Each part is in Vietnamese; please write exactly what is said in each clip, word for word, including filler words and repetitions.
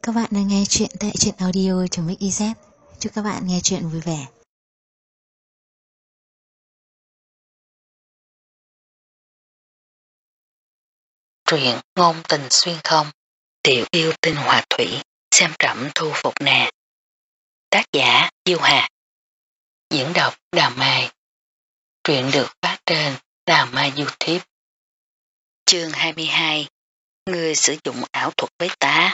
các bạn đang nghe chuyện tại truyện audio.mix.iz. Chúc các bạn nghe chuyện vui vẻ. Truyện ngôn tình xuyên không, tiểu yêu tinh hòa thủy, xem trẫm thu phục nè. Tác giả Diêu Hà. Diễn đọc Đào Mai. Truyện được phát trên Đào Mai YouTube. Chương hai mươi hai. Người sử dụng ảo thuật với ta.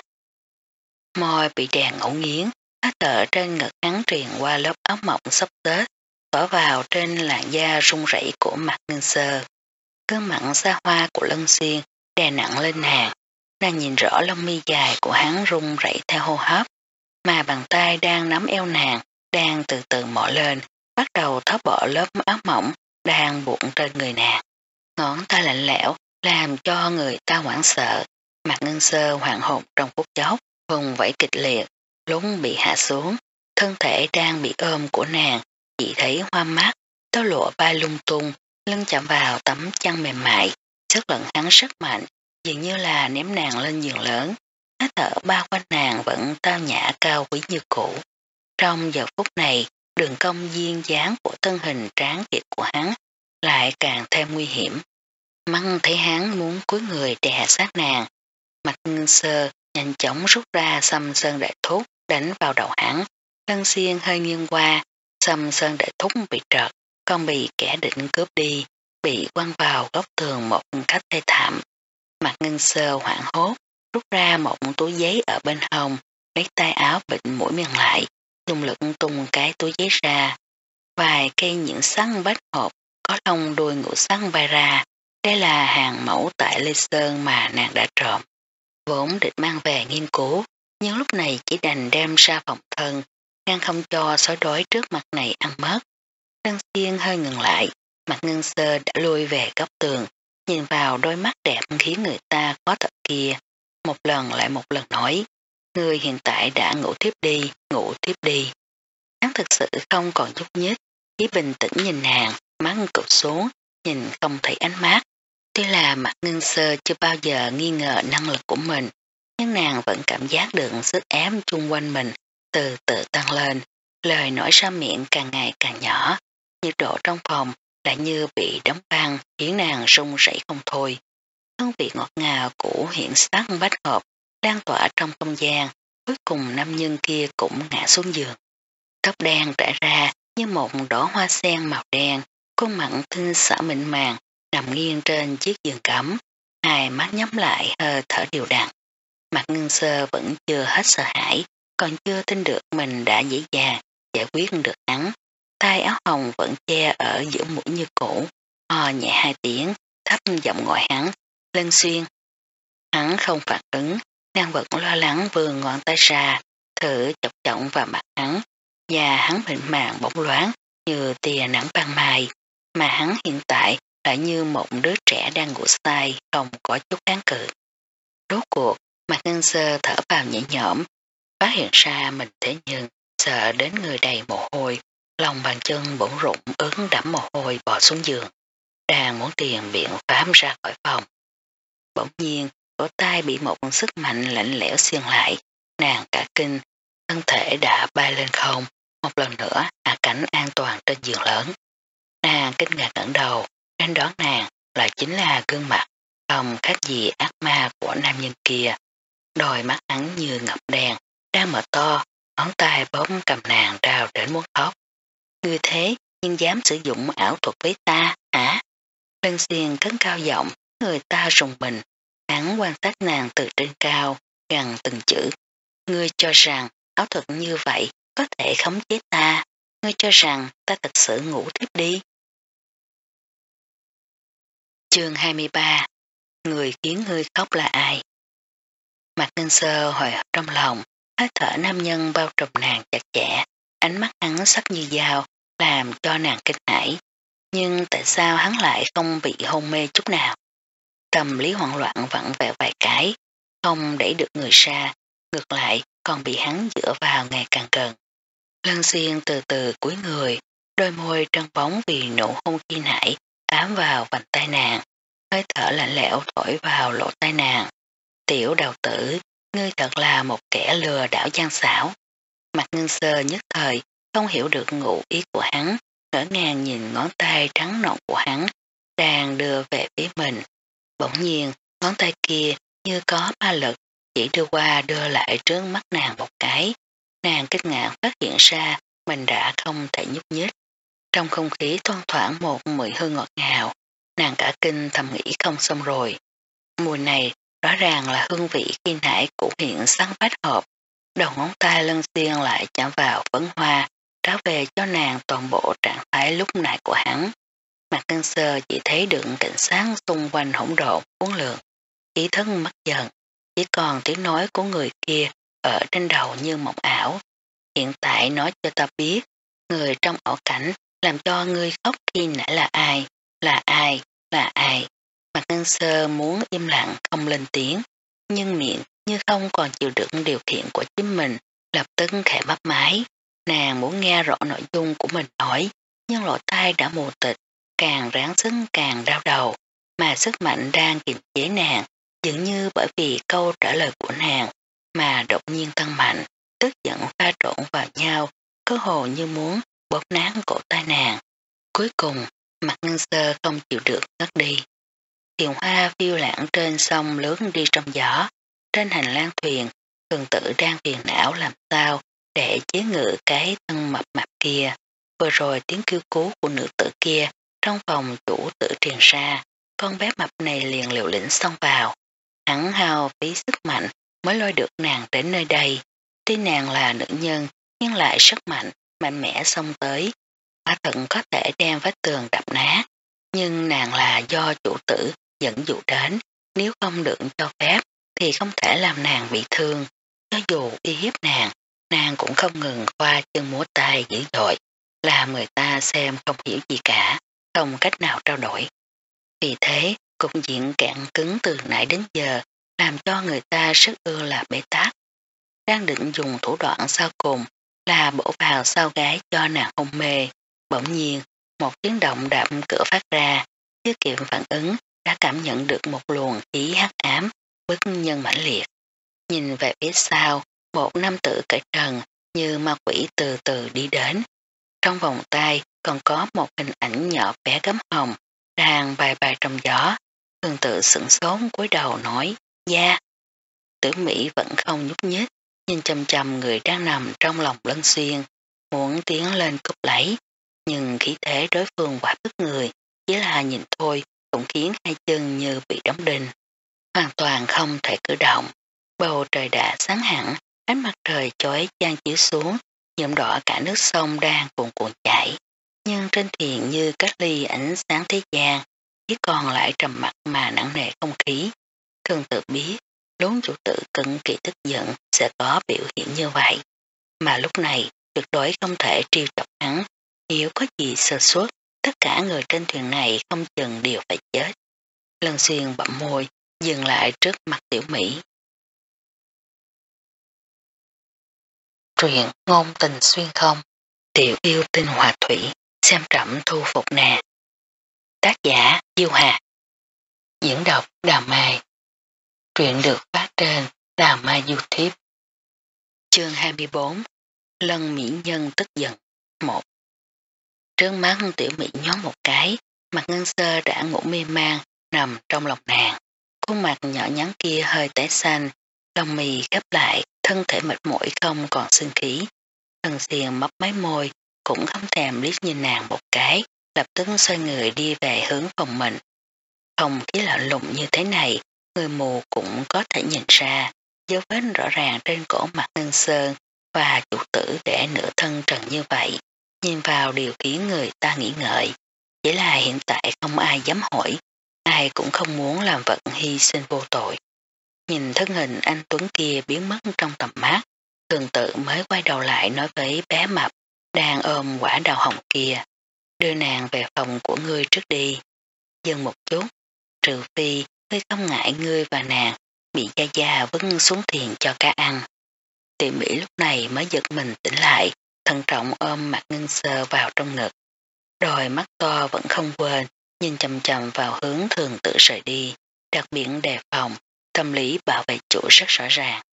Môi bị đèn ngẫu nghiến, hơi thở trên ngực hắn truyền qua lớp áo mỏng xốc tết, tỏa vào trên làn da rung rẩy của mặt Ngân Sơ. Cơn mặn xa hoa của Lân Xuyên đè nặng lên nàng, nàng nhìn rõ lông mi dài của hắn rung rẩy theo hô hấp, mà bàn tay đang nắm eo nàng, đang từ từ mỏ lên, bắt đầu tháo bỏ lớp áo mỏng đang buộc trên người nàng. Ngón tay lạnh lẽo làm cho người ta hoảng sợ, mặt Ngân Sơ hoảng hồn trong phút chốc, vùng vẫy kịch liệt, lúng bị hạ xuống, thân thể đang bị ôm của nàng, chỉ thấy hoa mắt, tơ lụa bay lung tung, lưng chạm vào tấm chăn mềm mại, sức lận hắn rất mạnh, dường như là ném nàng lên giường lớn. Hơi thở bao quanh nàng vẫn tao nhã cao quý như cũ. Trong giờ phút này, đường cong duyên dáng của thân hình tráng kiệt của hắn lại càng thêm nguy hiểm. Măng thấy hắn muốn cúi người đè sát nàng, Mạch Ngân Sơ nhanh chóng rút ra xăm sơn đại thúc đánh vào đầu hắn. Lân Xuyên hơi nghiêng qua, xăm sơn đại thúc bị trật, còn bị kẻ định cướp đi, bị quăng vào góc tường một cách thê thảm. Mạch Ngân Sơ hoảng hốt, rút ra một túi giấy ở bên hông, lấy tay áo bịt mũi miệng lại, dùng lực tung cái túi giấy ra. Vài cây những sắn bách hộp có lông đuôi ngũ sắn bay ra. Đây là hàng mẫu tại Lê Sơn mà nàng đã trộm. Vốn định mang về nghiên cứu, nhưng lúc này chỉ đành đem ra phòng thân, ngăn không cho sói đói trước mặt này ăn mất. Lân Xuyên hơi ngừng lại, mặt Ngân Sơ đã lui về góc tường, nhìn vào đôi mắt đẹp khiến người ta khó thở kia. Một lần lại một lần nói, người hiện tại đã ngủ tiếp đi, ngủ tiếp đi. Hắn thực sự không còn nhúc nhích, chỉ bình tĩnh nhìn nàng, mắt cụp xuống, nhìn không thấy ánh mắt. Tuy là mặt Ngân Sơ chưa bao giờ nghi ngờ năng lực của mình, nhưng nàng vẫn cảm giác được sức ép chung quanh mình từ từ tăng lên, lời nói ra miệng càng ngày càng nhỏ, nhiệt độ trong phòng lại như bị đóng băng khiến nàng run rẩy không thôi. Hương vị ngọt ngào của hiện sắc bách hợp lan tỏa trong không gian, cuối cùng nam nhân kia cũng ngã xuống giường. Tóc đen trải ra như một đóa hoa sen màu đen, khuôn mặt tinh xảo mịn màng nằm nghiêng trên chiếc giường cắm, hai mắt nhắm lại hơi thở đều đặn. Mặt Ngân Sơ vẫn chưa hết sợ hãi, còn chưa tin được mình đã dễ dàng giải quyết được hắn. Tay áo hồng vẫn che ở giữa mũi như cũ, ho nhẹ hai tiếng, thấp giọng gọi hắn, Lân Xuyên. Hắn không phản ứng, nàng vẫn lo lắng vươn ngón tay ra, thử chọc trọng vào mặt hắn, và hắn mịn màng bóng loáng như tia nắng ban mai, mà hắn hiện tại lại như một đứa trẻ đang ngủ say, không có chút kháng cự. Rốt cuộc, mặt Ngân Sơ thở vào nhẹ nhõm, phát hiện ra mình thế nhưng sợ đến người đầy mồ hôi, lòng bàn chân bỗng rụng ướt đẫm mồ hôi bò xuống giường, đang muốn tìm biện pháp ra khỏi phòng. Bỗng nhiên, cổ tay bị một sức mạnh lạnh lẽo xiên lại, nàng cả kinh, thân thể đã bay lên không, một lần nữa hạ cảnh an toàn trên giường lớn. Nàng kinh ngạc ngẩng đầu, trên đó nàng lại chính là gương mặt không khác gì ác ma của nam nhân kia. Đôi mắt hắn như ngập đèn, đang mở to, ngón tay bóp cầm nàng trao đến muốn khóc. Ngươi thế nhưng dám sử dụng ảo thuật với ta, hả? Lân Xuyên cất cao giọng, người ta rùng mình. Hắn quan sát nàng từ trên cao, gần từng chữ. Ngươi cho rằng ảo thuật như vậy có thể khống chế ta. Ngươi cho rằng ta thật sự ngủ tiếp đi. Chương hai mươi ba. Người khiến ngươi khóc là ai? Mặt Ngân Sơ hồi hộp trong lòng, hơi thở nam nhân bao trùm nàng chặt chẽ, ánh mắt hắn sắc như dao, làm cho nàng kinh hãi. Nhưng tại sao hắn lại không bị hôn mê chút nào? Tâm lý hoảng loạn vặn vẹo vài cái, không đẩy được người ra, ngược lại còn bị hắn dựa vào ngày càng gần. Lân Xuyên từ từ cúi người, đôi môi trân bóng vì nụ hôn khi nãy ám vào vành tay nàng, hơi thở lạnh lẽo thổi vào lỗ tai nàng. Tiểu đào tử, ngươi thật là một kẻ lừa đảo gian xảo. Mặt Ngân Sơ nhất thời không hiểu được ngụ ý của hắn, ngỡ ngàng nhìn ngón tay trắng nõn của hắn đang đưa về phía mình. Bỗng nhiên ngón tay kia như có ma lực chỉ đưa qua đưa lại trước mắt nàng một cái. Nàng kinh ngạc phát hiện ra mình đã không thể nhúc nhích. Trong không khí thoang thoảng một mùi hương ngọt ngào, nàng cả kinh thầm nghĩ không xong rồi. Mùi này rõ ràng là hương vị khi nãy của huyện sắn bách hợp. Đầu ngón tay lân xiên lại chạm vào phấn hoa, tráo về cho nàng toàn bộ trạng thái lúc nãy của hắn. Mặt Ngân Sơ chỉ thấy được cảnh sát xung quanh hỗn độn uốn lượn, ý thức mất dần, chỉ còn tiếng nói của người kia ở trên đầu như mộng ảo. Hiện tại nói cho ta biết, người trong ảo cảnh làm cho ngươi khóc khi nãy là ai, là ai, là ai. Mặt Ngân Sơ muốn im lặng không lên tiếng, nhưng miệng như không còn chịu đựng điều khiển của chính mình, lập tức khẽ mấp máy. Nàng muốn nghe rõ nội dung của mình nói, nhưng lỗ tai đã mù tịch, càng ráng sức càng đau đầu, mà sức mạnh đang kiềm chế nàng, dường như bởi vì câu trả lời của nàng mà đột nhiên tăng mạnh, tức giận pha trộn vào nhau, cơ hồ như muốn bóp nát cổ tay nàng. Cuối cùng, Mặt Ngân Sơ không chịu được ngất đi. Thuyền hoa phiêu lãng trên sông lướt đi trong gió, trên hành lang thuyền, thường tử đang phiền não làm sao để chế ngự cái thân mập mạp kia. Vừa rồi tiếng kêu cứu của nữ tử kia trong phòng chủ tử truyền ra, con bé mập này liền liều lĩnh xông vào. Hắn hao phí sức mạnh mới lôi được nàng đến nơi đây. Tuy nàng là nữ nhân nhưng lại rất mạnh, mạnh mẽ xông tới. Quả thận có thể đem vách tường đập nát, nhưng nàng là do chủ tử dẫn dụ đến, nếu không được cho phép thì không thể làm nàng bị thương. Cho dù uy hiếp nàng, nàng cũng không ngừng khoa chân múa tay dữ dội, làm người ta xem không hiểu gì cả, không cách nào trao đổi. Vì thế, cục diện cạn cứng từ nãy đến giờ làm cho người ta rất ưa là bế tắc. Đang định dùng thủ đoạn sau cùng là bổ vào sau gái cho nàng hôn mê. Bỗng nhiên, một tiếng động đậm cửa phát ra, chưa kịp phản ứng đã cảm nhận được một luồng khí hắc ám, bức nhân mãnh liệt. Nhìn về phía sau, một nam tử cởi trần như ma quỷ từ từ đi đến. Trong vòng tay còn có một hình ảnh nhỏ bé gấm hồng đang bay bay trong gió. Thường tự sửng sốt cúi đầu nói, da. Tử Mỹ vẫn không nhúc nhích, nhìn chầm chầm người đang nằm trong lòng Lân Xuyên, muốn tiến lên cướp lấy, nhưng khí thế đối phương quá bức người, chỉ là nhìn thôi cũng khiến hai chân như bị đóng đinh, hoàn toàn không thể cử động. Bầu trời đã sáng hẳn, ánh mặt trời chói chang chiếu xuống, nhuộm đỏ cả nước sông đang cuồn cuộn chảy, nhưng trên thuyền như cách ly ánh sáng thế gian, chỉ còn lại trầm mặc mà nặng nề không khí. Thường tự biết, lún chủ tử cực kỳ tức giận sẽ có biểu hiện như vậy, mà lúc này tuyệt đối không thể trêu chọc hắn. Nếu có gì sơ suất, tất cả người trên thuyền này không chừng đều phải chết. Lân Xuyên bậm môi, dừng lại trước mặt Tiểu Mỹ. Truyện ngôn tình xuyên không, tiểu yêu tinh hòa thủy, xem trẫm thu phục nè. Tác giả Diêu Hà. Diễn đọc Đào Mai. Truyện được phát trên Đào Mai YouTube. Chương hai mươi bốn. Lân mỹ nhân tức giận. một. Trước mắt Tiểu Mỹ nhón một cái, Mặt Ngân Sơ đã ngủ mê man nằm trong lòng nàng. Khuôn mặt nhỏ nhắn kia hơi tái xanh, lông mì gấp lại, thân thể mệt mỏi không còn sinh khí. Thần xiền mấp máy môi, cũng không thèm liếc nhìn nàng một cái, lập tức xoay người đi về hướng phòng mình. Không khí lạnh lùng như thế này, người mù cũng có thể nhìn ra, dấu vết rõ ràng trên cổ Mặt Ngân Sơn và chủ tử để nửa thân trần như vậy. Nhìn vào điều khiến người ta nghĩ ngợi, chỉ là hiện tại không ai dám hỏi, ai cũng không muốn làm vật hy sinh vô tội. Nhìn thân hình anh Tuấn kia biến mất trong tầm mắt, Thường tự mới quay đầu lại nói với bé mập đang ôm quả đào hồng kia, đưa nàng về phòng của ngươi trước đi. Dừng một chút, trừ phi ngươi không ngại ngươi và nàng bị gia gia vứt xuống thuyền cho cá ăn. Tiểu Mỹ lúc này mới giật mình tỉnh lại, thận trọng ôm Mặt Ngân Sơ vào trong ngực. Đôi mắt to vẫn không quên, nhìn chầm chầm vào hướng Thường tự rời đi, đặc biệt đề phòng, tâm lý bảo vệ chủ rất rõ ràng.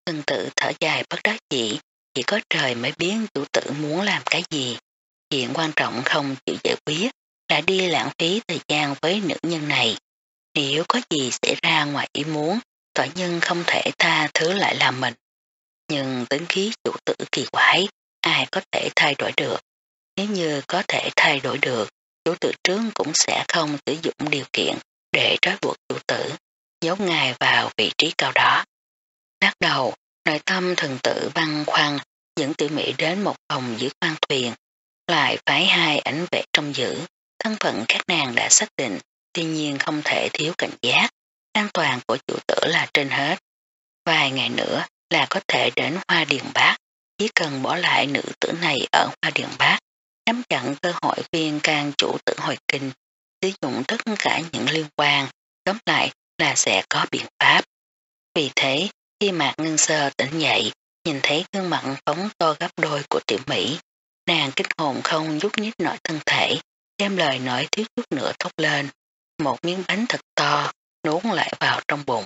Thần tự thở dài bất đắc dĩ, chỉ có trời mới biết chủ tử muốn làm cái gì. Chuyện quan trọng không chịu giải quyết, đã đi lãng phí thời gian với nữ nhân này. Nếu có gì xảy ra ngoài ý muốn, tòa nhân không thể tha thứ lại làm mình. Nhưng tính khí chủ tử kỳ quái, ai có thể thay đổi được. Nếu như có thể thay đổi được, chủ tử trước cũng sẽ không sử dụng điều kiện để trói buộc chủ tử, giấu ngài vào vị trí cao đó. Lắc đầu, nội tâm thần tử băng khoăn dẫn Tiểu Mỹ đến một phòng dưới khoang thuyền, lại phái hai ảnh vệ trong giữ. Thân phận các nàng đã xác định, tuy nhiên không thể thiếu cảnh giác, an toàn của chủ tử là trên hết. Vài ngày nữa là có thể đến Hoa Điền Bác, chỉ cần bỏ lại nữ tử này ở Hoa Điền Bác, nắm chặn cơ hội viên can chủ tử hồi kinh, sử dụng tất cả những liên quan, tóm lại là sẽ có biện pháp. Vì thế, khi Mạc Ngân Sơ tỉnh dậy, nhìn thấy gương mặt phóng to gấp đôi của Tiểu Mỹ, nàng kích hồn không nhúc nhích nổi thân thể, đem lời nói thiếu chút nữa thốt lên, một miếng bánh thật to, nuốt lại vào trong bụng.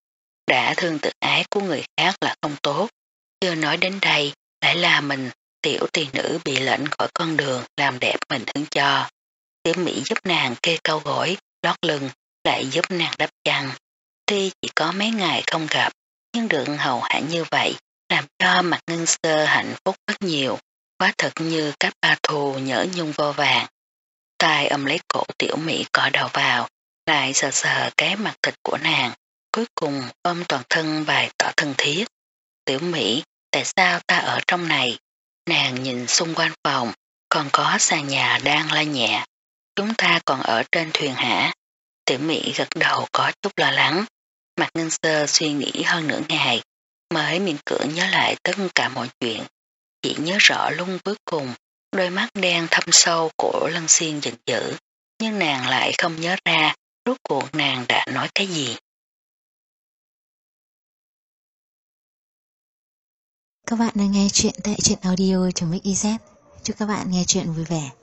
Đã thương tự ái của người khác là không tốt, chưa nói đến đây, lại là mình, tiểu tỳ nữ bị lệnh khỏi con đường làm đẹp mình thương cho. Tiểu Mỹ giúp nàng kê câu gối, lót lưng, lại giúp nàng đắp chăn. Tuy chỉ có mấy ngày không gặp, nhưng được hầu hạ như vậy, làm cho Mạc Ngân Sơ hạnh phúc rất nhiều, quá thật như các ba thù nhỡ nhung vô vàng. Tay ôm lấy cổ Tiểu Mỹ cọ đầu vào, lại sờ sờ cái mặt thịt của nàng, cuối cùng ôm toàn thân bày tỏ thân thiết. Tiểu Mỹ, tại sao ta ở trong này? Nàng nhìn xung quanh phòng, còn có sàn nhà đang la nhẹ. Chúng ta còn ở trên thuyền hả? Tiểu Mỹ gật đầu có chút lo lắng. Mạc Ngân Sơ suy nghĩ hơn nửa ngày, mới miễn cưỡng nhớ lại tất cả mọi chuyện. Chỉ nhớ rõ lúc cuối cùng, đôi mắt đen thâm sâu của Lân Xiên giận dữ, nhưng nàng lại không nhớ ra rốt cuộc nàng đã nói cái gì. Các bạn đang nghe chuyện tại truyện audio.mix.iz. Chúc các bạn nghe chuyện vui vẻ.